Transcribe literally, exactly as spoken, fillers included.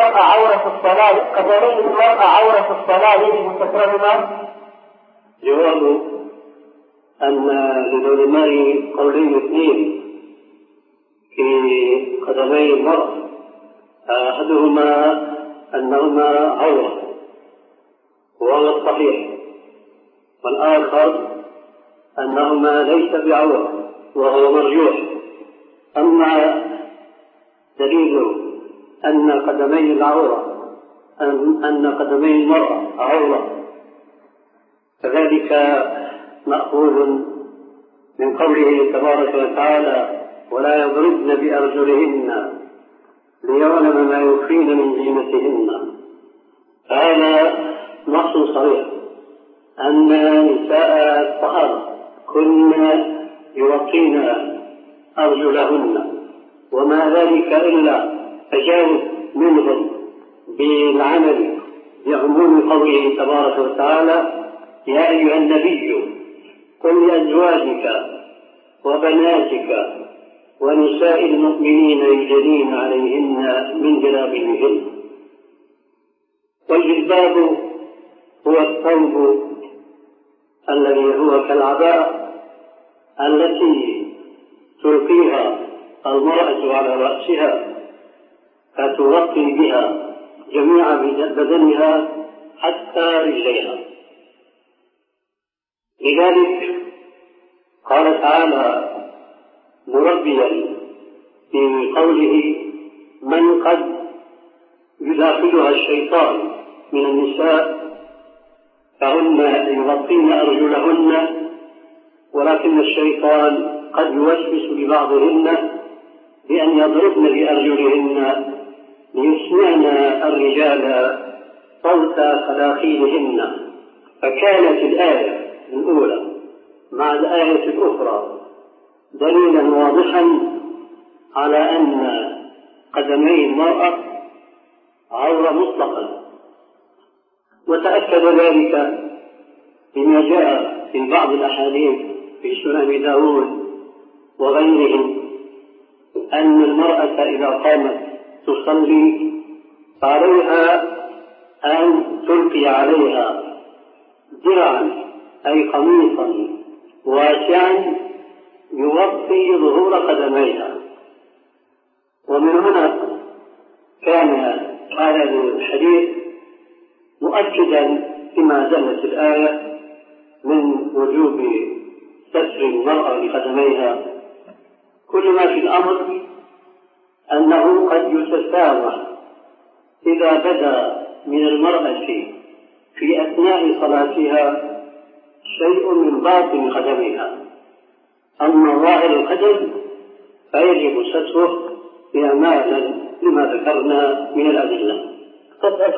عورة الصلاة قدمي المرأة عورة الصلاة يجب سترهما؟ جواب أن للعلماء قولين اثنين في قدمي المرأة، أحدهما أنهما عورة وهو الصحيح، والآخر أنهما ليس بعورة وهو مرجوح. أما دليل أن قدمي العورة أن قدمي المرأة عورة فذلك مأخوذ من قوله تبارك وتعالى: ولا يضربن بأرجلهن ليعلم ما يخفين من زينتهن. هذا نص صريح أن نساء الطهارة كن يغطين أرجلهن، وما ذلك إلا تجاوز منهم بالعمل بعموم قوله تبارك وتعالى: يا أيها النبي قل لأزواجك وبناتك ونساء المؤمنين يدنين عليهن من جلابيبهن. والجلباب هو الثوب الذي هو كالعباءة التي تلقيها المرأة على رأسها فتغطي بها جميع بدنها حتى رجليها. لذلك قال تعالى مربيا في قوله: من قد يداخلها الشيطان من النساء فهن يغطين أرجلهن، ولكن الشيطان قد يوسوس لبعضهن بأن يضربن بأرجلهن ليسمعن الرجال صوت خلاخيلهن. فكانت الآية الأولى مع الآية الأخرى دليلا واضحا على أن قدمي المرأة عورة مطلقا. وتأكد ذلك بما جاء في بعض الأحاديث في سنن داود وغيرهم أن المرأة إذا قامت تصلي عليها أن تلقي عليها درعا أي قميصا واسعا يغطي ظهور قدميها. ومن هنا كان هذا الحديث مؤكدا لما دلت الآية من وجوب ستر المرأة لقدميها. كل ما في الأمر أنه قد يتساوى إذا بدا من المرأة في أثناء صلاتها شيء من باطن قدمها، أما ظاهر القدم فيجب ستره إعمالا لما ذكرنا من الأدلة.